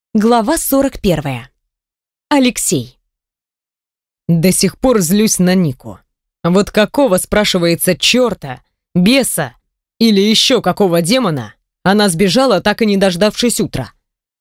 Глава 41. Алексей. До сих пор злюсь на Нику. Вот какого, спрашивается, черта, беса или еще какого демона она сбежала, так и не дождавшись утра?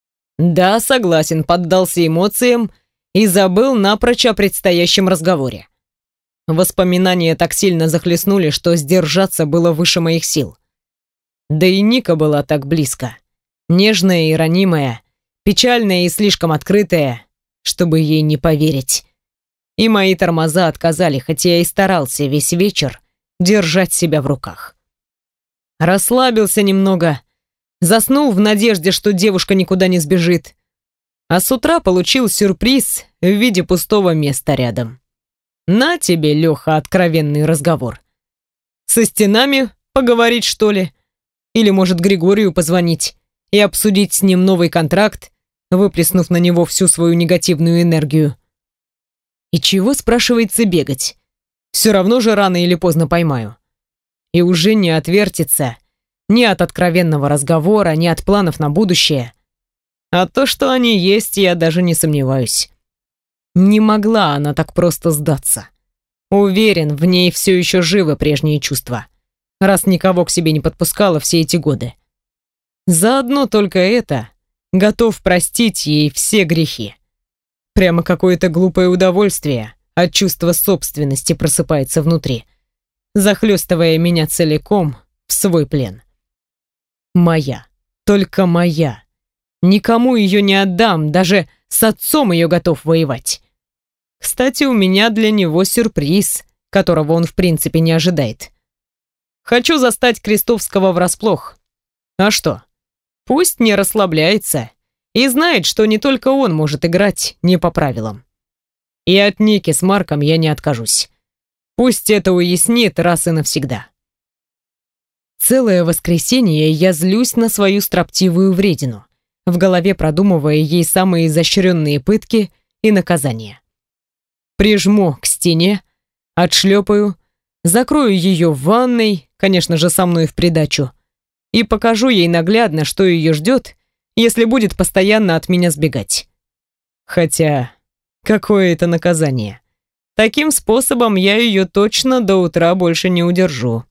Да, согласен, поддался эмоциям и забыл напрочь о предстоящем разговоре. Воспоминания так сильно захлестнули, что сдержаться было выше моих сил. Да и Ника была так близко, нежная и ранимая, печальная и слишком открытая, чтобы ей не поверить. И мои тормоза отказали, хотя я и старался весь вечер держать себя в руках. Расслабился немного, заснул в надежде, что девушка никуда не сбежит, а с утра получил сюрприз в виде пустого места рядом. На тебе, Леха, откровенный разговор. Со стенами поговорить, что ли? Или, может, Григорию позвонить и обсудить с ним новый контракт, выплеснув на него всю свою негативную энергию. И чего, спрашивается, бегать? Все равно же рано или поздно поймаю. И уже не отвертится ни от откровенного разговора, ни от планов на будущее. А то, что они есть, я даже не сомневаюсь. Не могла она так просто сдаться. Уверен, в ней все еще живы прежние чувства, раз никого к себе не подпускала все эти годы. Заодно только это готов простить ей все грехи. Прямо какое-то глупое удовольствие от чувства собственности просыпается внутри, захлестывая меня целиком в свой плен. Моя, только моя. Никому ее не отдам, даже с отцом ее готов воевать. Кстати, у меня для него сюрприз, которого он в принципе не ожидает. Хочу застать Крестовского врасплох. А что? Пусть не расслабляется и знает, что не только он может играть не по правилам. И от Ники с Марком я не откажусь. Пусть это уяснит раз и навсегда. Целое воскресенье я злюсь на свою строптивую вредину, в голове продумывая ей самые изощренные пытки и наказания. Прижму к стене, отшлепаю, закрою ее в ванной, конечно же, со мной в придачу, и покажу ей наглядно, что ее ждет, если будет постоянно от меня сбегать. Хотя, какое это наказание? Таким способом я ее точно до утра больше не удержу.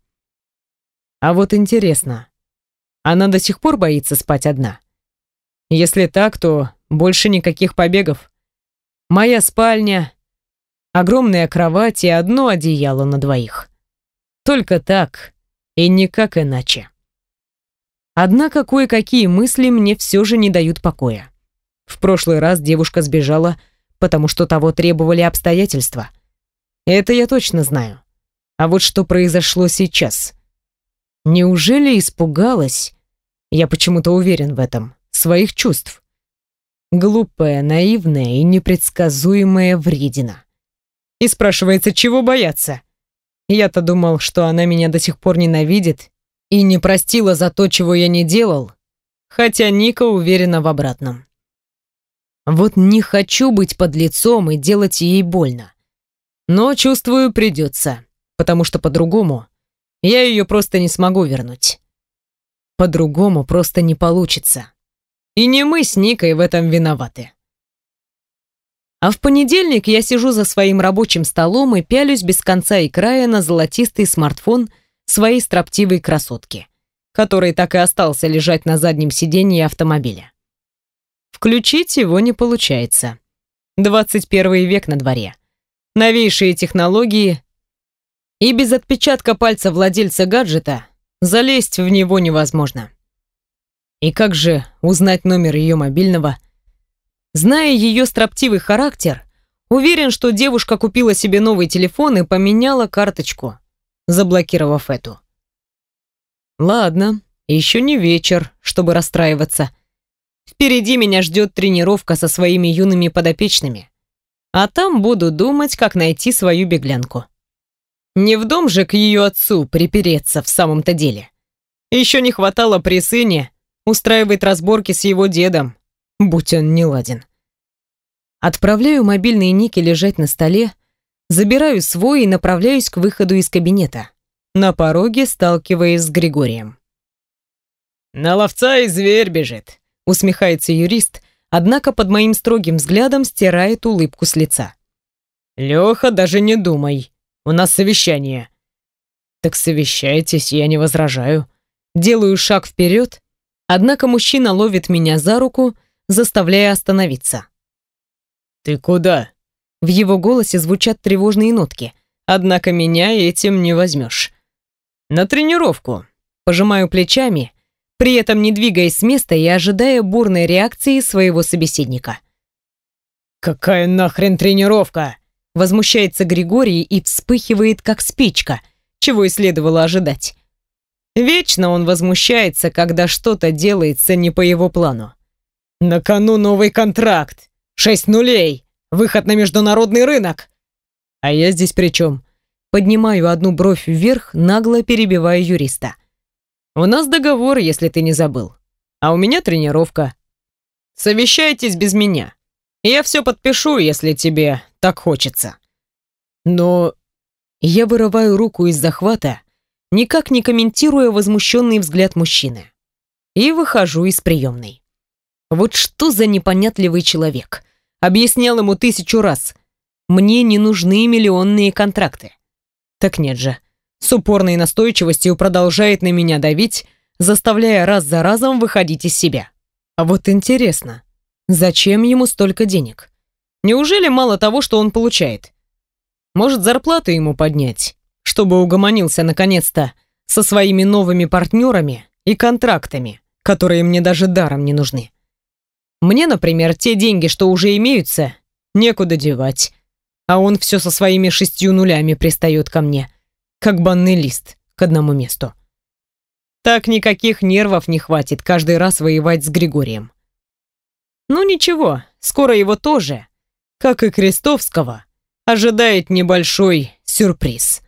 А вот интересно, она до сих пор боится спать одна? Если так, то больше никаких побегов. Моя спальня, огромная кровать и одно одеяло на двоих. Только так и никак иначе. Однако кое-какие мысли мне все же не дают покоя. В прошлый раз девушка сбежала, потому что того требовали обстоятельства. Это я точно знаю. А вот что произошло сейчас? Неужели испугалась, я почему-то уверен в этом, своих чувств? Глупая, наивная и непредсказуемая вредина. И спрашивается, чего бояться? Я-то думал, что она меня до сих пор ненавидит и не простила за то, чего я не делал, хотя Ника уверена в обратном. Вот не хочу быть подлецом и делать ей больно. Но, чувствую, придется, потому что по-другому я ее просто не смогу вернуть. По-другому просто не получится. И не мы с Никой в этом виноваты. А в понедельник я сижу за своим рабочим столом и пялюсь без конца и края на золотистый смартфон своей строптивой красотки, который так и остался лежать на заднем сиденье автомобиля. Включить его не получается. 21 век на дворе. Новейшие технологии, и без отпечатка пальца владельца гаджета залезть в него невозможно. И как же узнать номер ее мобильного? Зная ее строптивый характер, уверен, что девушка купила себе новый телефон и поменяла карточку, заблокировав эту. Ладно, еще не вечер, чтобы расстраиваться. Впереди меня ждет тренировка со своими юными подопечными, а там буду думать, как найти свою беглянку. Не в дом же к ее отцу припереться в самом-то деле. Еще не хватало при сыне устраивать разборки с его дедом, будь он неладен. Отправляю мобильный Ники лежать на столе, забираю свой и направляюсь к выходу из кабинета, на пороге сталкиваясь с Григорием. «На ловца и зверь бежит», — усмехается юрист, однако под моим строгим взглядом стирает улыбку с лица. «Леха, даже не думай. У нас совещание». «Так совещайтесь, я не возражаю». Делаю шаг вперед, однако мужчина ловит меня за руку, заставляя остановиться. «Ты куда?» В его голосе звучат тревожные нотки, однако меня этим не возьмешь. «На тренировку». Пожимаю плечами, при этом не двигаясь с места и ожидая бурной реакции своего собеседника. «Какая нахрен тренировка?» Возмущается Григорий и вспыхивает, как спичка, чего и следовало ожидать. Вечно он возмущается, когда что-то делается не по его плану. «На кону новый контракт! 6 нулей! Выход на международный рынок!» «А я здесь при чем?» Поднимаю одну бровь вверх, нагло перебивая юриста. «У нас договор, если ты не забыл. А у меня тренировка. Совещайтесь без меня. Я все подпишу, если тебе так хочется». Но я вырываю руку из захвата, никак не комментируя возмущенный взгляд мужчины, и выхожу из приемной. Вот что за непонятливый человек. Объяснял ему 1000 раз. Мне не нужны миллионные контракты. Так нет же. С упорной настойчивостью продолжает на меня давить, заставляя раз за разом выходить из себя. А вот интересно, зачем ему столько денег? Неужели мало того, что он получает? Может, зарплату ему поднять, чтобы угомонился наконец-то со своими новыми партнерами и контрактами, которые мне даже даром не нужны. Мне, например, те деньги, что уже имеются, некуда девать, а он все со своими 6 нулями пристает ко мне, как банный лист к одному месту. Так никаких нервов не хватит каждый раз воевать с Григорием. Ну ничего, скоро его тоже, как и Крестовского, ожидает небольшой сюрприз.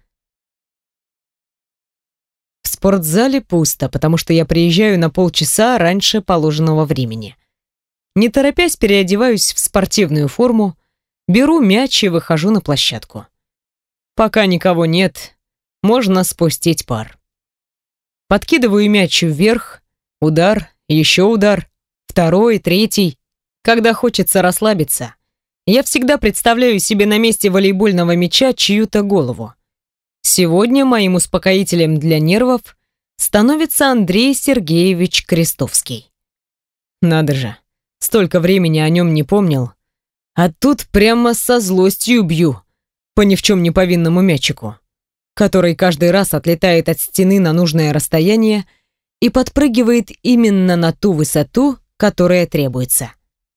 В спортзале пусто, потому что я приезжаю на полчаса раньше положенного времени. Не торопясь, переодеваюсь в спортивную форму, беру мяч и выхожу на площадку. Пока никого нет, можно спустить пар. Подкидываю мяч вверх, удар, еще удар, второй, третий. Когда хочется расслабиться, я всегда представляю себе на месте волейбольного мяча чью-то голову. Сегодня моим успокоителем для нервов становится Андрей Сергеевич Крестовский. Надо же, столько времени о нем не помнил, а тут прямо со злостью бью по ни в чем не повинному мячику, который каждый раз отлетает от стены на нужное расстояние и подпрыгивает именно на ту высоту, которая требуется.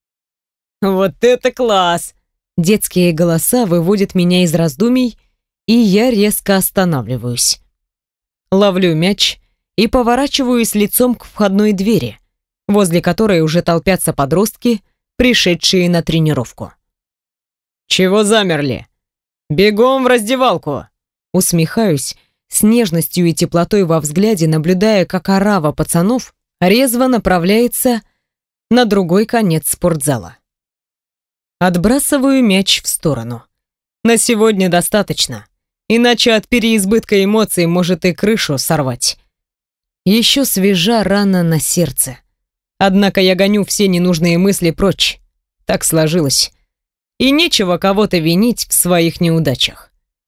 Вот это класс! Детские голоса выводят меня из раздумий, и я резко останавливаюсь. Ловлю мяч и поворачиваюсь лицом к входной двери, возле которой уже толпятся подростки, пришедшие на тренировку. «Чего замерли? Бегом в раздевалку!» Усмехаюсь, с нежностью и теплотой во взгляде, наблюдая, как орава пацанов резво направляется на другой конец спортзала. Отбрасываю мяч в сторону. На сегодня достаточно, иначе от переизбытка эмоций может и крышу сорвать. Еще свежа рана на сердце. Однако я гоню все ненужные мысли прочь. Так сложилось. И нечего кого-то винить в своих неудачах.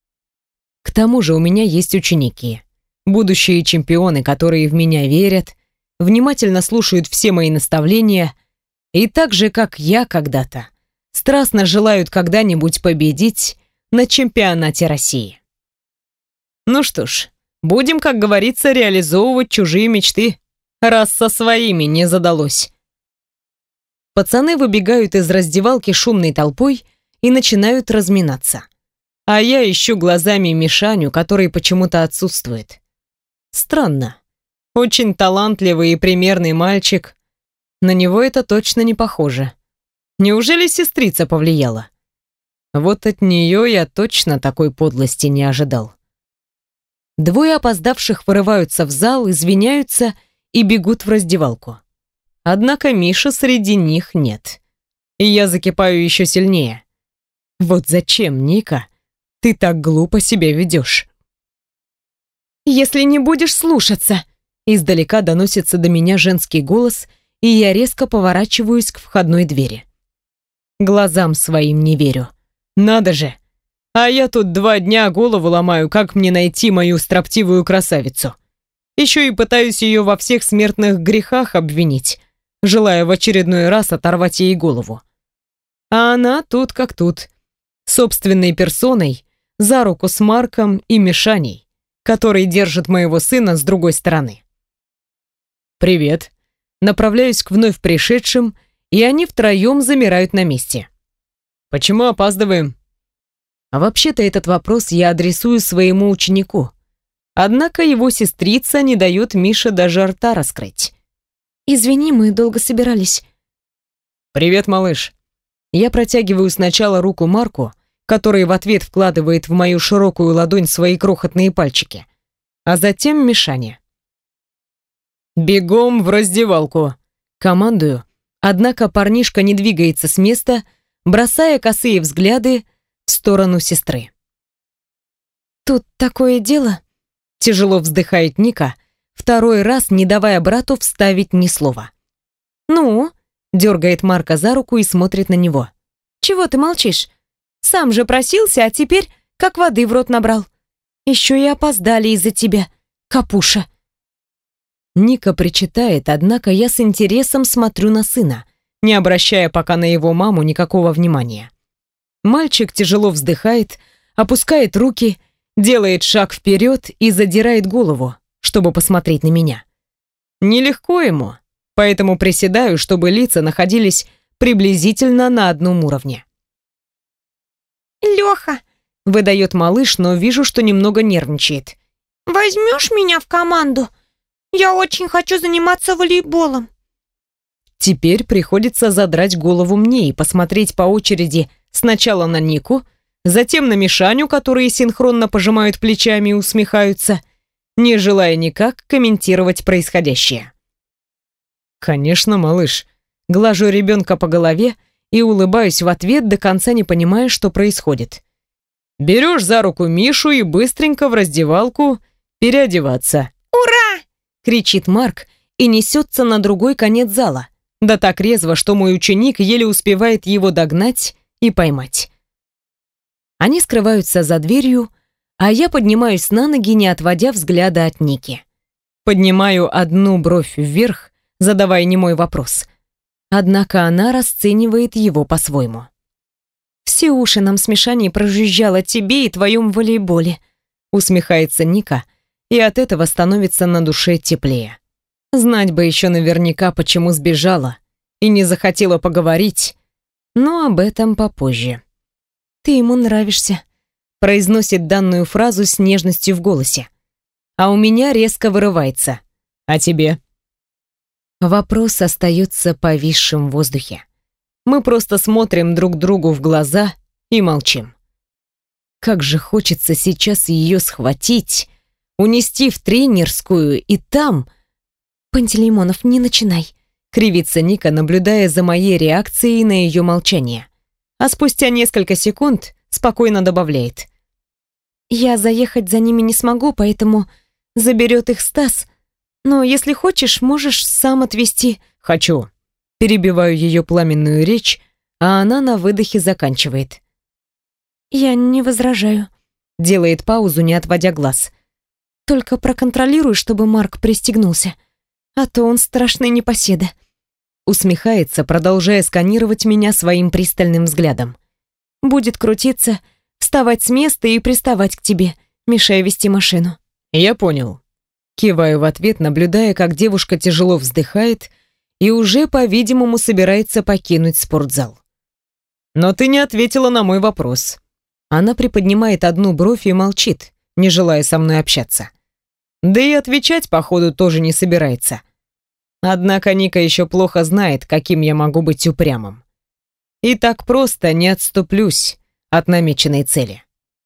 К тому же у меня есть ученики, будущие чемпионы, которые в меня верят, внимательно слушают все мои наставления и так же, как я когда-то, страстно желают когда-нибудь победить на чемпионате России. Ну что ж, будем, как говорится, реализовывать чужие мечты, раз со своими не задалось. Пацаны выбегают из раздевалки шумной толпой и начинают разминаться. А я ищу глазами Мишаню, который почему-то отсутствует. Странно. Очень талантливый и примерный мальчик. На него это точно не похоже. Неужели сестрица повлияла? Вот от нее я точно такой подлости не ожидал. Двое опоздавших вырываются в зал, извиняются и бегут в раздевалку. Однако Миши среди них нет. И я закипаю еще сильнее. Вот зачем, Ника, ты так глупо себя ведешь? «Если не будешь слушаться», издалека доносится до меня женский голос, и я резко поворачиваюсь к входной двери. Глазам своим не верю. Надо же! А я тут 2 дня голову ломаю, как мне найти мою строптивую красавицу. Еще и пытаюсь ее во всех смертных грехах обвинить, желая в очередной раз оторвать ей голову. А она тут как тут, собственной персоной, за руку с Марком и Мишаней, который держит моего сына с другой стороны. «Привет». Направляюсь к вновь пришедшим, и они втроем замирают на месте. «Почему опаздываем?» А вообще-то этот вопрос я адресую своему ученику. Однако его сестрица не дает Мише даже рта раскрыть. «Извини, мы долго собирались». «Привет, малыш». Я протягиваю сначала руку Марку, который в ответ вкладывает в мою широкую ладонь свои крохотные пальчики, а затем Мишане. «Бегом в раздевалку!» Командую, однако парнишка не двигается с места, бросая косые взгляды в сторону сестры. «Тут такое дело», — тяжело вздыхает Ника, второй раз не давая брату вставить ни слова. «Ну?» — дергает Марка за руку и смотрит на него. «Чего ты молчишь? Сам же просился, а теперь как воды в рот набрал. Еще и опоздали из-за тебя, капуша». Ника причитает, однако я с интересом смотрю на сына, не обращая пока на его маму никакого внимания. Мальчик тяжело вздыхает, опускает руки, делает шаг вперед и задирает голову, чтобы посмотреть на меня. Нелегко ему, поэтому приседаю, чтобы лица находились приблизительно на одном уровне. «Леха», — выдает малыш, но вижу, что немного нервничает. «Возьмешь меня в команду? Я очень хочу заниматься волейболом». Теперь приходится задрать голову мне и посмотреть по очереди сначала на Нику, затем на Мишаню, которые синхронно пожимают плечами и усмехаются, не желая никак комментировать происходящее. «Конечно, малыш». Глажу ребенка по голове и улыбаюсь в ответ, до конца не понимая, что происходит. Берешь за руку Мишу и быстренько в раздевалку переодеваться. «Ура!» — кричит Марк и несется на другой конец зала, да так резво, что мой ученик еле успевает его догнать и поймать. Они скрываются за дверью, а я поднимаюсь на ноги, не отводя взгляда от Ники. Поднимаю одну бровь вверх, задавая немой вопрос. Однако она расценивает его по-своему. «Все уши нам с Мишаней прожужжало тебе и твоем волейболе», усмехается Ника, и от этого становится на душе теплее. Знать бы еще наверняка, почему сбежала и не захотела поговорить, но об этом попозже. «Ты ему нравишься», произносит данную фразу с нежностью в голосе, а у меня резко вырывается. «А тебе?» Вопрос остается повисшим в воздухе. Мы просто смотрим друг другу в глаза и молчим. Как же хочется сейчас ее схватить, унести в тренерскую и там... «Пантелеймонов, не начинай», кривится Ника, наблюдая за моей реакцией на ее молчание. А спустя несколько секунд спокойно добавляет. «Я заехать за ними не смогу, поэтому заберет их Стас. Но если хочешь, можешь сам отвезти». «Хочу». Перебиваю ее пламенную речь, а она на выдохе заканчивает. «Я не возражаю». Делает паузу, не отводя глаз. «Только проконтролируй, чтобы Марк пристегнулся, а то он страшный непоседа». Усмехается, продолжая сканировать меня своим пристальным взглядом. «Будет крутиться, вставать с места и приставать к тебе, мешая вести машину». «Я понял». Киваю в ответ, наблюдая, как девушка тяжело вздыхает и уже, по-видимому, собирается покинуть спортзал. «Но ты не ответила на мой вопрос». Она приподнимает одну бровь и молчит, не желая со мной общаться. Да и отвечать, походу, тоже не собирается. Однако Ника еще плохо знает, каким я могу быть упрямым. И так просто не отступлюсь от намеченной цели.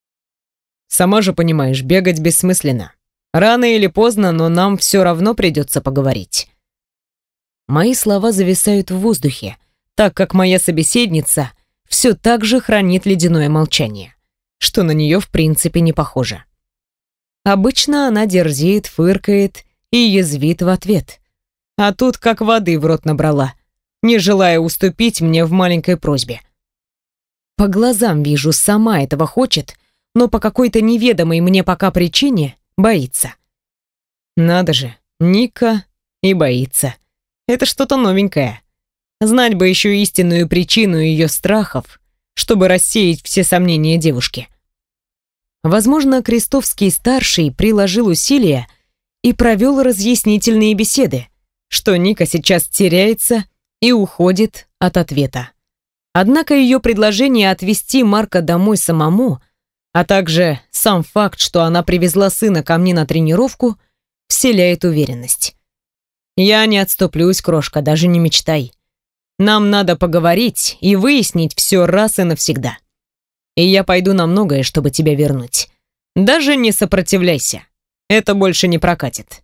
Сама же понимаешь, бегать бессмысленно. Рано или поздно, но нам все равно придется поговорить. Мои слова зависают в воздухе, так как моя собеседница все так же хранит ледяное молчание, что на нее в принципе не похоже. Обычно она дерзит, фыркает и язвит в ответ. А тут как воды в рот набрала, не желая уступить мне в маленькой просьбе. По глазам вижу, сама этого хочет, но по какой-то неведомой мне пока причине боится. Надо же, Ника и боится. Это что-то новенькое. Знать бы еще истинную причину ее страхов, чтобы рассеять все сомнения девушки. Возможно, Крестовский-старший приложил усилия и провел разъяснительные беседы, что Ника сейчас теряется и уходит от ответа. Однако ее предложение отвезти Марка домой самому, а также сам факт, что она привезла сына ко мне на тренировку, вселяет уверенность. Я не отступлюсь, крошка, даже не мечтай. Нам надо поговорить и выяснить все раз и навсегда. И я пойду на многое, чтобы тебя вернуть. Даже не сопротивляйся. Это больше не прокатит.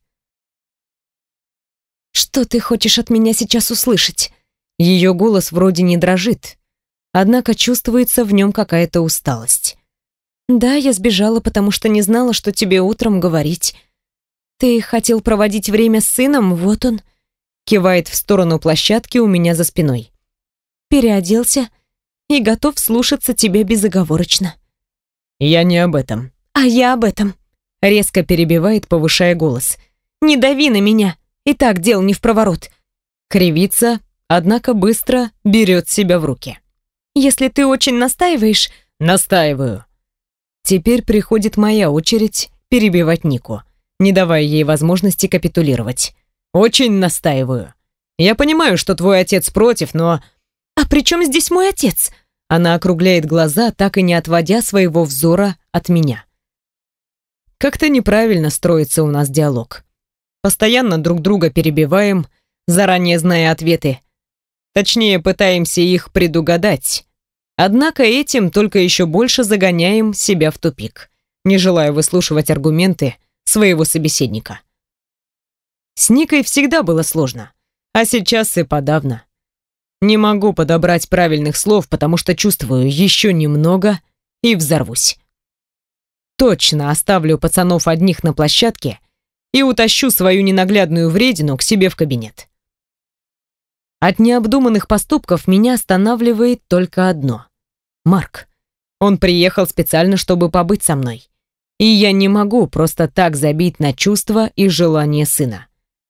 Что ты хочешь от меня сейчас услышать? Ее голос вроде не дрожит, однако чувствуется в нем какая-то усталость. Да, я сбежала, потому что не знала, что тебе утром говорить. Ты хотел проводить время с сыном, вот он. Кивает в сторону площадки у меня за спиной. Переоделся и готов слушаться тебя безоговорочно. Я не об этом. А я об этом. Резко перебивает, повышая голос. Не дави на меня, и так дел не впроворот. Кривится, однако быстро берет себя в руки. Если ты очень настаиваешь... Настаиваю. Теперь приходит моя очередь перебивать Нику, не давая ей возможности капитулировать. Очень настаиваю. Я понимаю, что твой отец против, но... А при чем здесь мой отец? Она округляет глаза, так и не отводя своего взора от меня. Как-то неправильно строится у нас диалог. Постоянно друг друга перебиваем, заранее зная ответы. Точнее, пытаемся их предугадать. Однако этим только еще больше загоняем себя в тупик, не желая выслушивать аргументы своего собеседника. С Никой всегда было сложно, а сейчас и подавно. Не могу подобрать правильных слов, потому что чувствую еще немного и взорвусь. Точно оставлю пацанов одних на площадке и утащу свою ненаглядную вредину к себе в кабинет. От необдуманных поступков меня останавливает только одно. Марк. Он приехал специально, чтобы побыть со мной. И я не могу просто так забить на чувства и желания сына.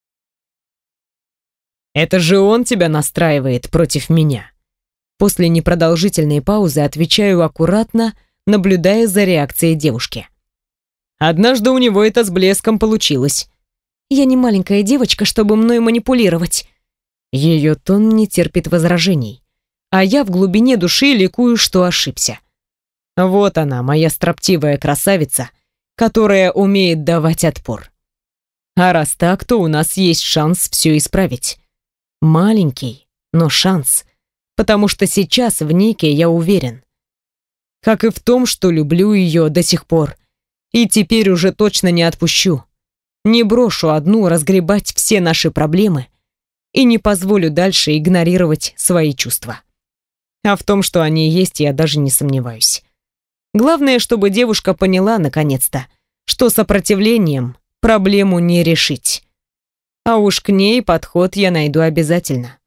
Это же он тебя настраивает против меня. После непродолжительной паузы отвечаю аккуратно, наблюдая за реакцией девушки. Однажды у него это с блеском получилось. Я не маленькая девочка, чтобы мной манипулировать. Ее тон не терпит возражений, а я в глубине души ликую, что ошибся. Вот она, моя строптивая красавица, которая умеет давать отпор. А раз так, то у нас есть шанс все исправить. Маленький, но шанс, потому что сейчас в Нике я уверен. Как и в том, что люблю ее до сих пор, и теперь уже точно не отпущу. Не брошу одну разгребать все наши проблемы и не позволю дальше игнорировать свои чувства. А в том, что они есть, я даже не сомневаюсь. Главное, чтобы девушка поняла наконец-то, что сопротивлением проблему не решить. А уж к ней подход я найду обязательно.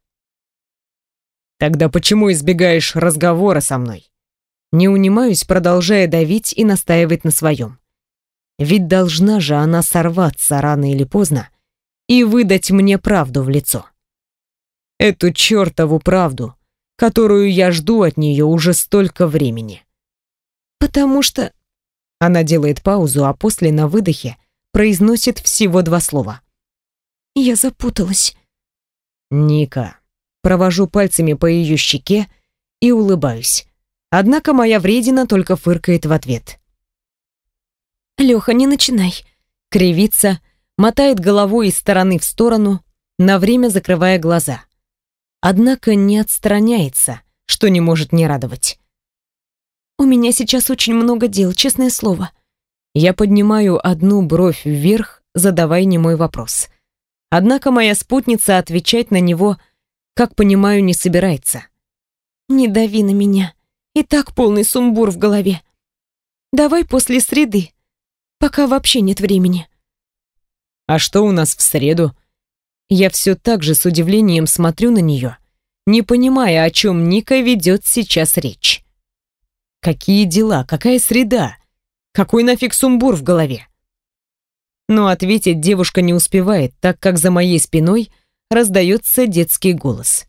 Тогда почему избегаешь разговора со мной? Не унимаюсь, продолжая давить и настаивать на своем. Ведь должна же она сорваться рано или поздно и выдать мне правду в лицо. Эту чертову правду, которую я жду от нее уже столько времени. Потому что... Она делает паузу, а после на выдохе произносит всего 2 слова. Я запуталась. Ника. Провожу пальцами по ее щеке и улыбаюсь. Однако моя вредина только фыркает в ответ. Леха, не начинай. Кривится, мотает головой из стороны в сторону, на время закрывая глаза. Однако не отстраняется, что не может не радовать. У меня сейчас очень много дел, честное слово. Я поднимаю одну бровь вверх, задавая немой вопрос. Однако моя спутница отвечать на него, как понимаю, не собирается. Не дави на меня. И так полный сумбур в голове. Давай после среды, пока вообще нет времени. А что у нас в среду? Я все так же с удивлением смотрю на нее, не понимая, о чем Ника ведет сейчас речь. Какие дела, какая среда, какой нафиг сумбур в голове? Но ответить девушка не успевает, так как за моей спиной раздается детский голос.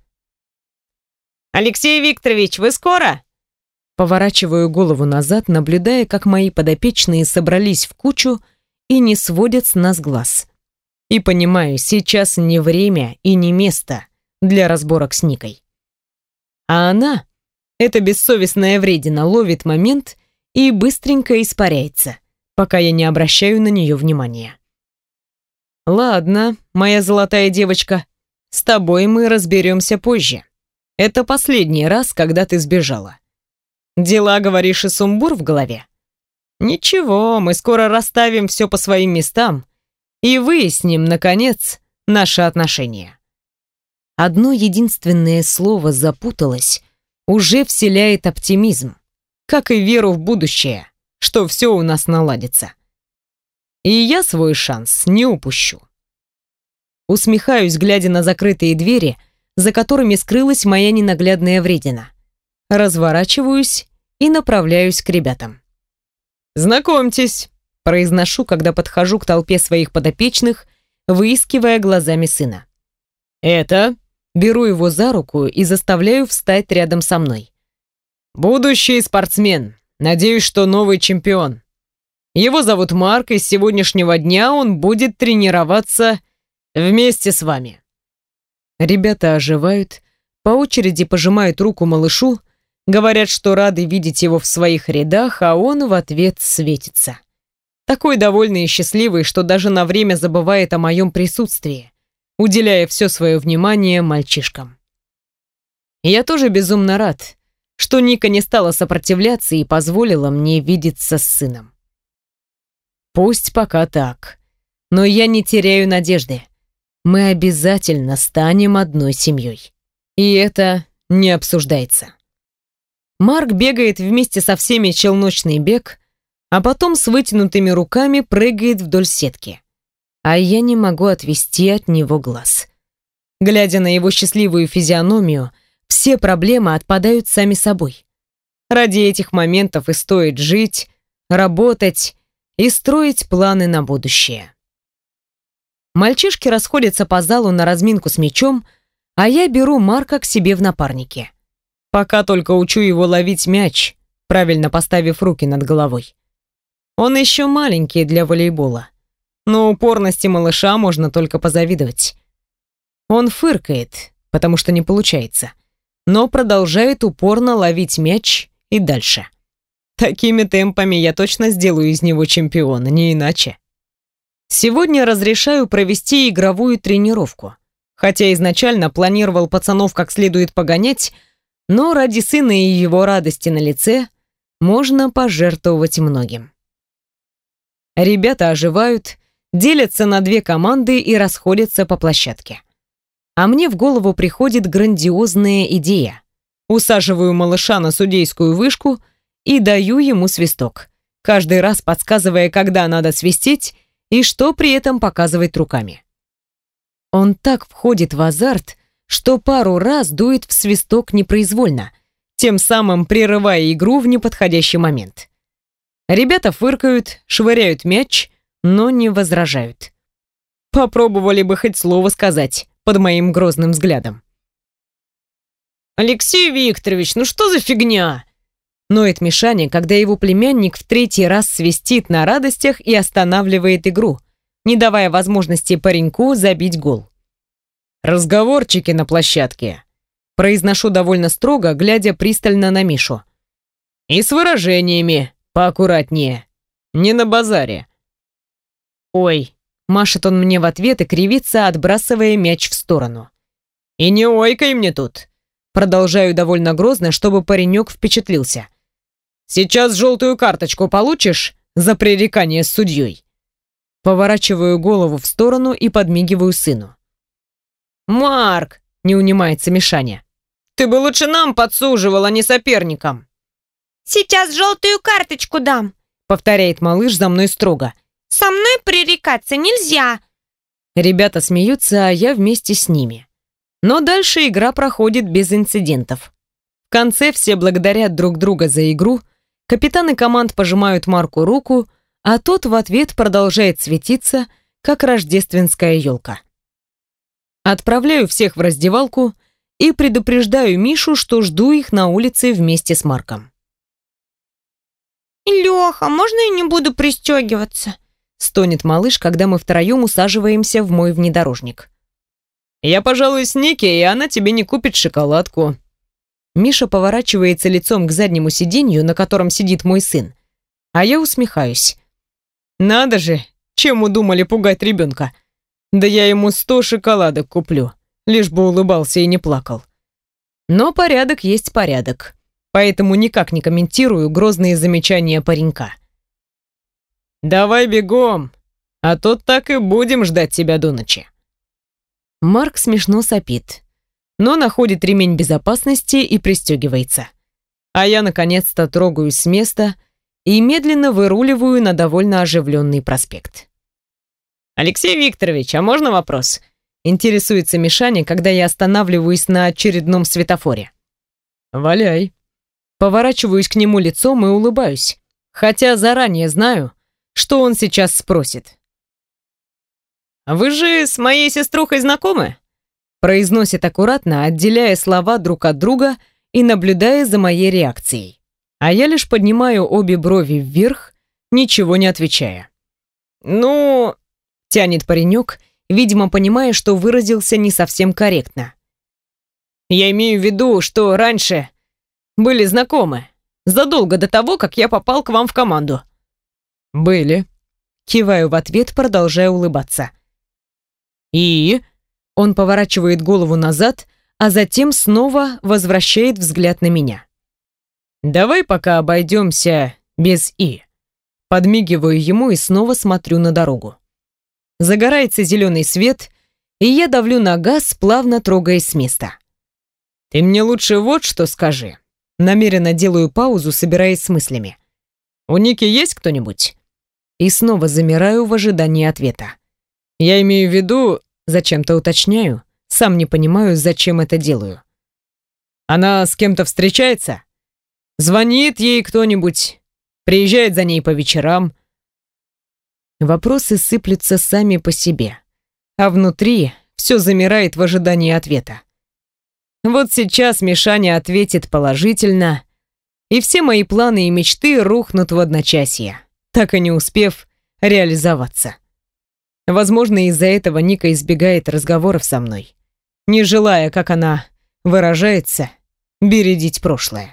«Алексей Викторович, вы скоро?» Поворачиваю голову назад, наблюдая, как мои подопечные собрались в кучу и не сводят с нас глаз. И понимаю, сейчас не время и не место для разборок с Никой. А она, эта бессовестная вредина, ловит момент и быстренько испаряется, пока я не обращаю на нее внимания. «Ладно, моя золотая девочка, с тобой мы разберемся позже. Это последний раз, когда ты сбежала. Дела, говоришь, и сумбур в голове? Ничего, мы скоро расставим все по своим местам и выясним, наконец, наши отношения». Одно единственное слово «запуталось» уже вселяет оптимизм, как и веру в будущее, что все у нас наладится. И я свой шанс не упущу. Усмехаюсь, глядя на закрытые двери, за которыми скрылась моя ненаглядная вредина. Разворачиваюсь и направляюсь к ребятам. «Знакомьтесь», — произношу, когда подхожу к толпе своих подопечных, выискивая глазами сына. «Это...» — беру его за руку и заставляю встать рядом со мной. «Будущий спортсмен. Надеюсь, что новый чемпион. Его зовут Марк, и с сегодняшнего дня он будет тренироваться вместе с вами». Ребята оживают, по очереди пожимают руку малышу, говорят, что рады видеть его в своих рядах, а он в ответ светится. Такой довольный и счастливый, что даже на время забывает о моем присутствии, уделяя все свое внимание мальчишкам. Я тоже безумно рад, что Ника не стала сопротивляться и позволила мне видеться с сыном. Пусть пока так, но я не теряю надежды. Мы обязательно станем одной семьей. И это не обсуждается. Марк бегает вместе со всеми челночный бег, а потом с вытянутыми руками прыгает вдоль сетки. А я не могу отвести от него глаз. Глядя на его счастливую физиономию, все проблемы отпадают сами собой. Ради этих моментов и стоит жить, работать и строить планы на будущее. Мальчишки расходятся по залу на разминку с мячом, а я беру Марка к себе в напарники. Пока только учу его ловить мяч, правильно поставив руки над головой. Он еще маленький для волейбола, но упорности малыша можно только позавидовать. Он фыркает, потому что не получается, но продолжает упорно ловить мяч и дальше. Такими темпами я точно сделаю из него чемпиона, не иначе. Сегодня разрешаю провести игровую тренировку. Хотя изначально планировал пацанов как следует погонять, но ради сына и его радости на лице можно пожертвовать многим. Ребята оживают, делятся на две команды и расходятся по площадке. А мне в голову приходит грандиозная идея. Усаживаю малыша на судейскую вышку и даю ему свисток, каждый раз подсказывая, когда надо свистеть и что при этом показывать руками. Он так входит в азарт, что пару раз дует в свисток непроизвольно, тем самым прерывая игру в неподходящий момент. Ребята фыркают, швыряют мяч, но не возражают. Попробовали бы хоть слово сказать под моим грозным взглядом. «Алексей Викторович, ну что за фигня?» Ноет Мишаня, когда его племянник в третий раз свистит на радостях и останавливает игру, не давая возможности пареньку забить гол. «Разговорчики на площадке», — произношу довольно строго, глядя пристально на Мишу. «И с выражениями поаккуратнее, не на базаре». «Ой», — машет он мне в ответ и кривится, отбрасывая мяч в сторону. «И не ойкай мне тут», — продолжаю довольно грозно, чтобы паренек впечатлился. «Сейчас желтую карточку получишь за пререкание с судьей». Поворачиваю голову в сторону и подмигиваю сыну. «Марк!» — не унимается Мишаня. «Ты бы лучше нам подсуживал, а не соперникам!» «Сейчас желтую карточку дам», — повторяет малыш за мной строго. «Со мной пререкаться нельзя». Ребята смеются, а я вместе с ними. Но дальше игра проходит без инцидентов. В конце все благодарят друг друга за игру, капитаны команд пожимают Марку руку, а тот в ответ продолжает светиться, как рождественская елка. Отправляю всех в раздевалку и предупреждаю Мишу, что жду их на улице вместе с Марком. «Леха, можно я не буду пристегиваться?» Стонет малыш, когда мы втроем усаживаемся в мой внедорожник. «Я, пожалуй, с Ники, и она тебе не купит шоколадку». Миша поворачивается лицом к заднему сиденью, на котором сидит мой сын, а я усмехаюсь. «Надо же, чем удумали пугать ребенка? Да я ему 100 шоколадок куплю, лишь бы улыбался и не плакал». Но порядок есть порядок, поэтому никак не комментирую грозные замечания паренька. «Давай бегом, а то так и будем ждать тебя до ночи». Марк смешно сопит, но находит ремень безопасности и пристегивается. А я наконец-то трогаюсь с места и медленно выруливаю на довольно оживленный проспект. «Алексей Викторович, а можно вопрос?» Интересуется Мишаня, когда я останавливаюсь на очередном светофоре. «Валяй». Поворачиваюсь к нему лицом и улыбаюсь, хотя заранее знаю, что он сейчас спросит. «Вы же с моей сеструхой знакомы?» Произносит аккуратно, отделяя слова друг от друга и наблюдая за моей реакцией. А я лишь поднимаю обе брови вверх, ничего не отвечая. «Ну...» — тянет паренек, видимо, понимая, что выразился не совсем корректно. «Я имею в виду, что раньше были знакомы, задолго до того, как я попал к вам в команду». «Были». Киваю в ответ, продолжая улыбаться. «И?» Он поворачивает голову назад, а затем снова возвращает взгляд на меня. «Давай пока обойдемся без «и». Подмигиваю ему и снова смотрю на дорогу. Загорается зеленый свет, и я давлю на газ, плавно трогаясь с места. «Ты мне лучше вот что скажи». Намеренно делаю паузу, собираясь с мыслями. «У Ники есть кто-нибудь?» И снова замираю в ожидании ответа. «Я имею в виду...» Зачем-то уточняю, сам не понимаю, зачем это делаю. «Она с кем-то встречается? Звонит ей кто-нибудь? Приезжает за ней по вечерам?» Вопросы сыплются сами по себе, а внутри все замирает в ожидании ответа. Вот сейчас Мишаня ответит положительно, и все мои планы и мечты рухнут в одночасье, так и не успев реализоваться. Возможно, из-за этого Ника избегает разговоров со мной, не желая, как она выражается, бередить прошлое.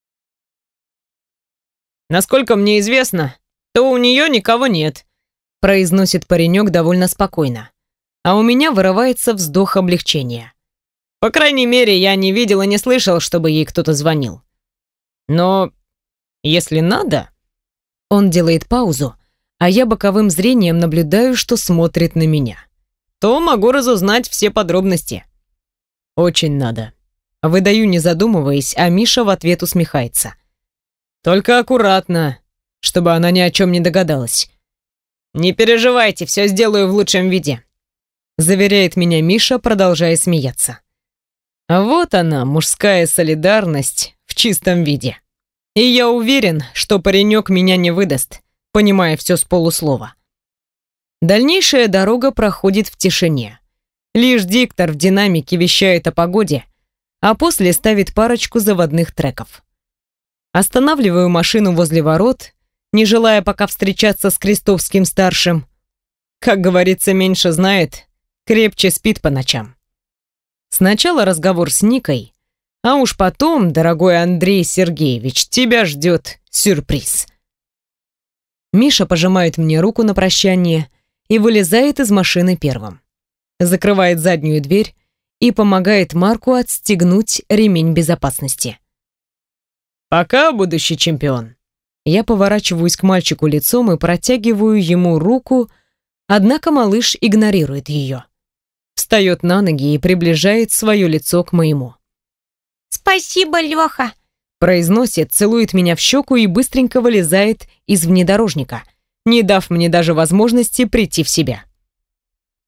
«Насколько мне известно, то у нее никого нет», произносит паренек довольно спокойно, а у меня вырывается вздох облегчения. «По крайней мере, я не видел и не слышал, чтобы ей кто-то звонил. Но если надо...» Он делает паузу, а я боковым зрением наблюдаю, что смотрит на меня. «То могу разузнать все подробности». «Очень надо». Выдаю, не задумываясь, а Миша в ответ усмехается. «Только аккуратно, чтобы она ни о чем не догадалась». «Не переживайте, все сделаю в лучшем виде», заверяет меня Миша, продолжая смеяться. А вот она, мужская солидарность в чистом виде. И я уверен, что паренек меня не выдаст, понимая все с полуслова. Дальнейшая дорога проходит в тишине. Лишь диктор в динамике вещает о погоде, а после ставит парочку заводных треков. Останавливаю машину возле ворот, не желая пока встречаться с Крестовским-старшим. Как говорится, меньше знает, крепче спит по ночам. Сначала разговор с Никой, а уж потом, дорогой Андрей Сергеевич, тебя ждет сюрприз. Миша пожимает мне руку на прощание и вылезает из машины первым. Закрывает заднюю дверь и помогает Марку отстегнуть ремень безопасности. «Пока, будущий чемпион». Я поворачиваюсь к мальчику лицом и протягиваю ему руку, однако малыш игнорирует ее. Встает на ноги и приближает свое лицо к моему. «Спасибо, Леха», произносит, целует меня в щеку и быстренько вылезает из внедорожника, не дав мне даже возможности прийти в себя.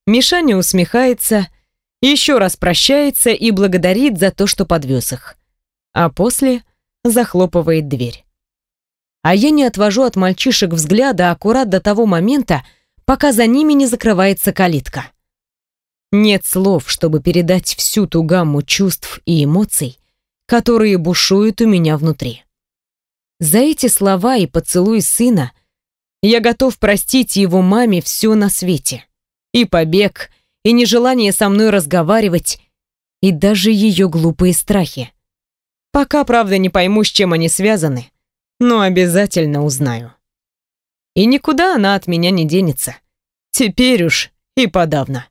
Мишаня усмехается, еще раз прощается и благодарит за то, что подвез их. А после захлопывает дверь. А я не отвожу от мальчишек взгляда аккурат до того момента, пока за ними не закрывается калитка. Нет слов, чтобы передать всю ту гамму чувств и эмоций, которые бушуют у меня внутри. За эти слова и поцелуй сына я готов простить его маме все на свете. И побег, и нежелание со мной разговаривать, и даже ее глупые страхи. Пока, правда, не пойму, с чем они связаны, но обязательно узнаю. И никуда она от меня не денется. Теперь уж и подавно.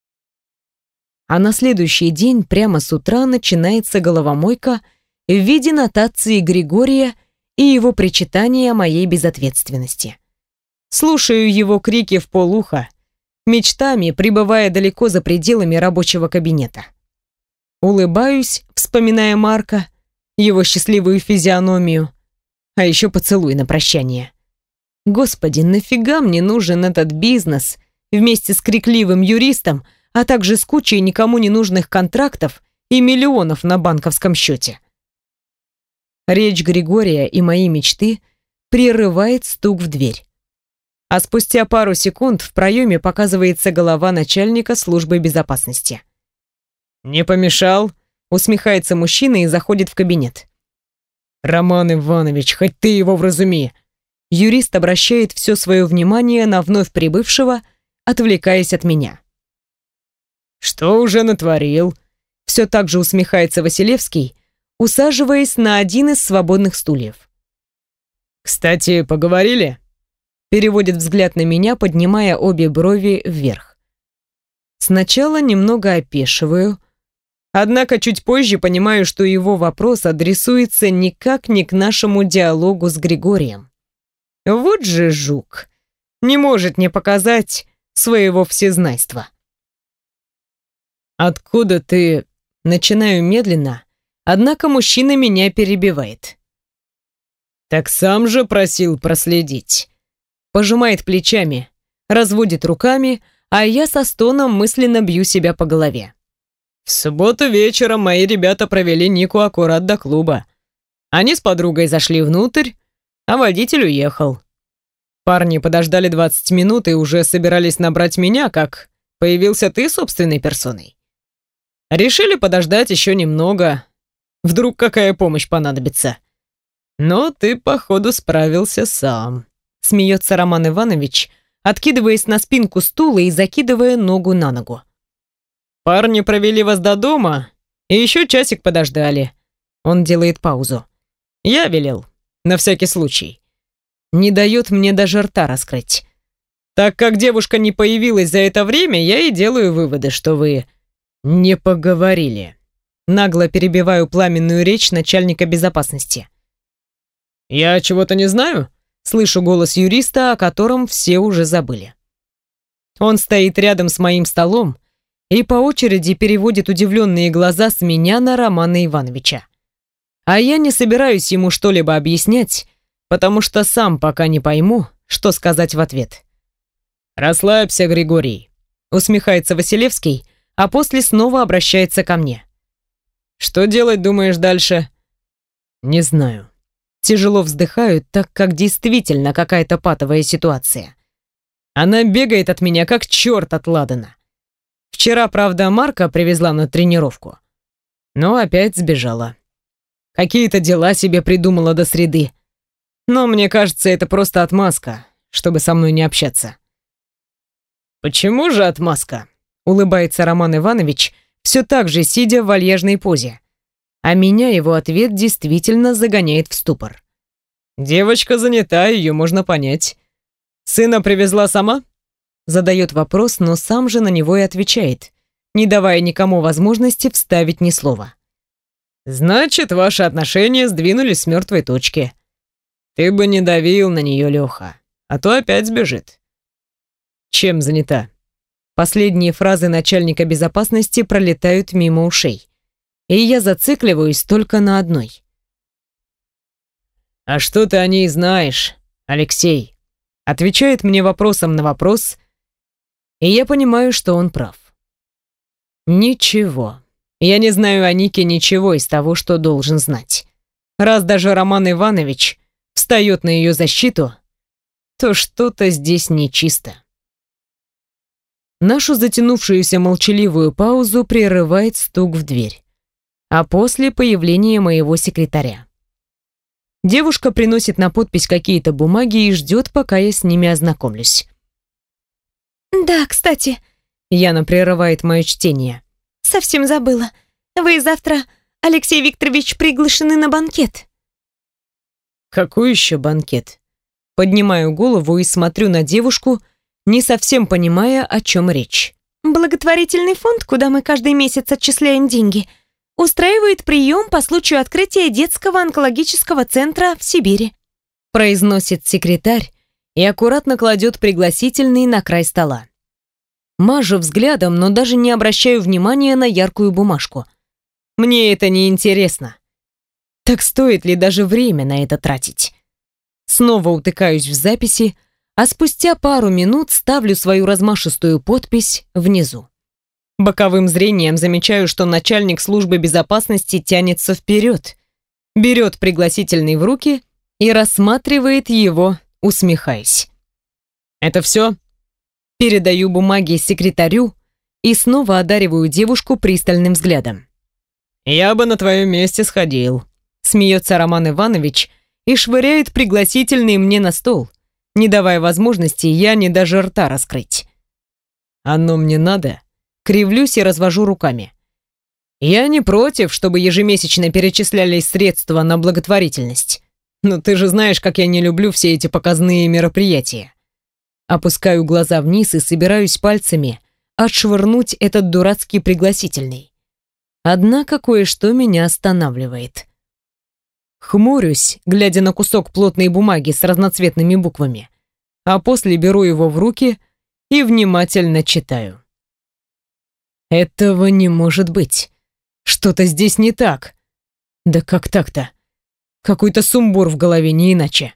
А на следующий день прямо с утра начинается головомойка в виде нотации Григория и его причитания о моей безответственности. Слушаю его крики вполуха, мечтами пребывая далеко за пределами рабочего кабинета. Улыбаюсь, вспоминая Марка, его счастливую физиономию, а еще поцелуй на прощание. Господи, нафига мне нужен этот бизнес вместе с крикливым юристом, а также с кучей никому не нужных контрактов и миллионов на банковском счете? Речь Григория и мои мечты прерывает стук в дверь. А спустя пару секунд в проеме показывается голова начальника службы безопасности. «Не помешал?» — усмехается мужчина и заходит в кабинет. «Роман Иванович, хоть ты его вразуми!» Юрист обращает все свое внимание на вновь прибывшего, отвлекаясь от меня. «Что уже натворил?» Все так же усмехается Василевский, усаживаясь на один из свободных стульев. «Кстати, поговорили?» Переводит взгляд на меня, поднимая обе брови вверх. Сначала немного опешиваю, однако чуть позже понимаю, что его вопрос адресуется никак не к нашему диалогу с Григорием. Вот же жук, не может не показать своего всезнайства. «Откуда ты?» Начинаю медленно, однако мужчина меня перебивает. «Так сам же просил проследить». Пожимает плечами, разводит руками, а я со стоном мысленно бью себя по голове. В субботу вечером мои ребята провели Нику аккурат до клуба. Они с подругой зашли внутрь, а водитель уехал. Парни подождали 20 минут и уже собирались набрать меня, как появился ты собственной персоной. Решили подождать еще немного, вдруг какая помощь понадобится. Но ты, походу, справился сам. Смеется Роман Иванович, откидываясь на спинку стула и закидывая ногу на ногу. Парни провели вас до дома и еще часик подождали. Он делает паузу. Я велел, на всякий случай. Не дает мне даже рта раскрыть. Так как девушка не появилась за это время, я и делаю выводы, что вы не поговорили. Нагло перебиваю пламенную речь начальника безопасности. Я чего-то не знаю? Слышу голос юриста, о котором все уже забыли. Он стоит рядом с моим столом и по очереди переводит удивленные глаза с меня на Романа Ивановича. А я не собираюсь ему что-либо объяснять, потому что сам пока не пойму, что сказать в ответ. «Расслабься, Григорий», — усмехается Василевский, а после снова обращается ко мне. «Что делать, думаешь, дальше?» «Не знаю». Тяжело вздыхаю, так как действительно какая-то патовая ситуация. Она бегает от меня, как черт от ладана. Вчера, правда, Марка привезла на тренировку, но опять сбежала. Какие-то дела себе придумала до среды. Но мне кажется, это просто отмазка, чтобы со мной не общаться. «Почему же отмазка?» — улыбается Роман Иванович, все так же сидя в вальяжной позе. А меня его ответ действительно загоняет в ступор. «Девочка занята, ее можно понять. Сына привезла сама?» Задает вопрос, но сам же на него и отвечает, не давая никому возможности вставить ни слова. «Значит, ваши отношения сдвинулись с мертвой точки. Ты бы не давил на нее, Леха, а то опять сбежит». «Чем занята?» Последние фразы начальника безопасности пролетают мимо ушей. И я зацикливаюсь только на одной. «А что ты о ней знаешь, Алексей?» Отвечает мне вопросом на вопрос, И я понимаю, что он прав. Ничего. Я не знаю о Нике ничего из того, что должен знать. Раз даже Роман Иванович встает на ее защиту, то что-то здесь нечисто. Нашу затянувшуюся молчаливую паузу прерывает стук в дверь, а после появление моего секретаря. Девушка приносит на подпись какие-то бумаги и ждет, пока я с ними ознакомлюсь. «Да, кстати», — Яна прерывает мое чтение. совсем забыла. Вы завтра, Алексей Викторович, приглашены на банкет». «Какой еще банкет?» Поднимаю голову и смотрю на девушку, не совсем понимая, о чем речь. «Благотворительный фонд, куда мы каждый месяц отчисляем деньги, устраивает прием по случаю открытия детского онкологического центра в Сибири», произносит секретарь и аккуратно кладет пригласительный на край стола. Мажу взглядом, но даже не обращаю внимания на яркую бумажку. Мне это не интересно. Так стоит ли даже время на это тратить? Снова утыкаюсь в записи, а спустя пару минут ставлю свою размашистую подпись внизу. Боковым зрением замечаю, что начальник службы безопасности тянется вперед, берет пригласительный в руки и рассматривает его, усмехаясь. «Это все?» Передаю бумаги секретарю и снова одариваю девушку пристальным взглядом. «Я бы на твоем месте сходил», — смеется Роман Иванович и швыряет пригласительные мне на стол, не давая возможности Яне даже рта раскрыть. «Оно мне надо?» Кривлюсь и развожу руками. «Я не против, чтобы ежемесячно перечислялись средства на благотворительность. Но ты же знаешь, как я не люблю все эти показные мероприятия». Опускаю глаза вниз и собираюсь пальцами отшвырнуть этот дурацкий пригласительный. Однако кое-что меня останавливает. Хмурюсь, глядя на кусок плотной бумаги с разноцветными буквами, а после беру его в руки и внимательно читаю. Этого не может быть. Что-то здесь не так. Да как так-то? Какой-то сумбур в голове, не иначе.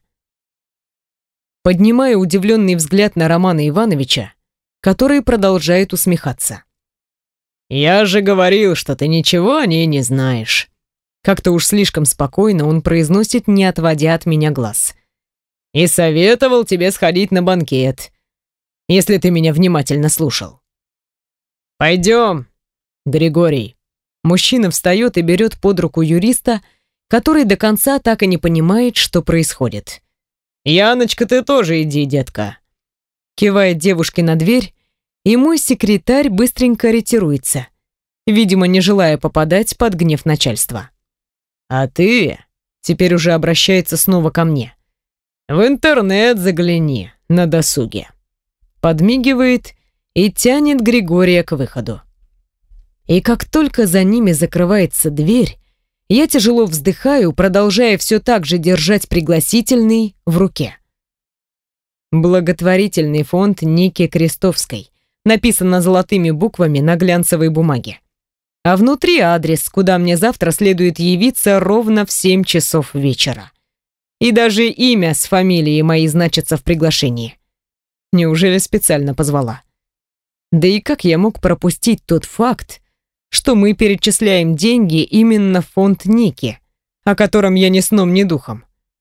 Поднимаю удивленный взгляд на Романа Ивановича, который продолжает усмехаться. «Я же говорил, что ты ничего о ней не знаешь». Как-то уж слишком спокойно он произносит, не отводя от меня глаз. «И советовал тебе сходить на банкет, если ты меня внимательно слушал». «Пойдем, Григорий». Мужчина встает и берет под руку юриста, который до конца так и не понимает, что происходит. «Яночка, ты тоже иди, детка». Кивает девушке на дверь, и мой секретарь быстренько ретируется, видимо, не желая попадать под гнев начальства. «А ты...» Теперь уже обращается снова ко мне. «В интернет загляни на досуге». Подмигивает и тянет Григория к выходу. И как только за ними закрывается дверь, я тяжело вздыхаю, продолжая все так же держать пригласительный в руке. Благотворительный фонд Ники Крестовской. Написано золотыми буквами на глянцевой бумаге. А внутри адрес, куда мне завтра следует явиться ровно в 7 часов вечера. И даже имя с фамилией моей значится в приглашении. Неужели специально позвала? Да и как я мог пропустить тот факт, что мы перечисляем деньги именно в фонд Ники, о котором я ни сном, ни духом?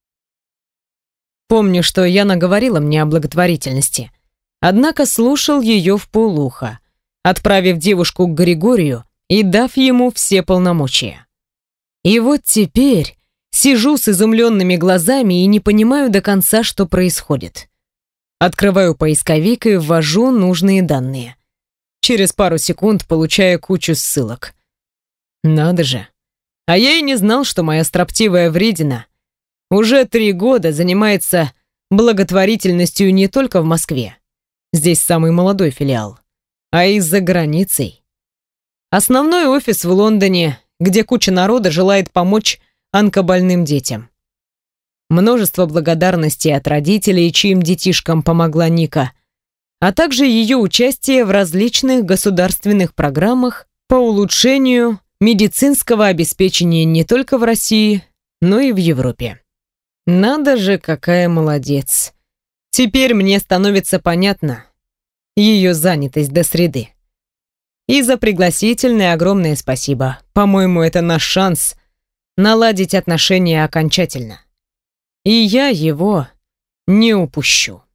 Помню, что Яна говорила мне о благотворительности, однако слушал ее вполуха, отправив девушку к Григорию и дав ему все полномочия. И вот теперь сижу с изумленными глазами и не понимаю до конца, что происходит. Открываю поисковик и ввожу нужные данные. Через пару секунд получаю кучу ссылок. Надо же. А я и не знал, что моя строптивая вредина уже 3 года занимается благотворительностью не только в Москве. Здесь самый молодой филиал, а и за границей. Основной офис в Лондоне, где куча народа желает помочь онкобольным детям. Множество благодарностей от родителей, чьим детишкам помогла Ника, а также ее участие в различных государственных программах по улучшению медицинского обеспечения не только в России, но и в Европе. Надо же, какая молодец. Теперь мне становится понятно, ее занятость до среды. И за пригласительное огромное спасибо. По-моему, это наш шанс наладить отношения окончательно. И я его не упущу.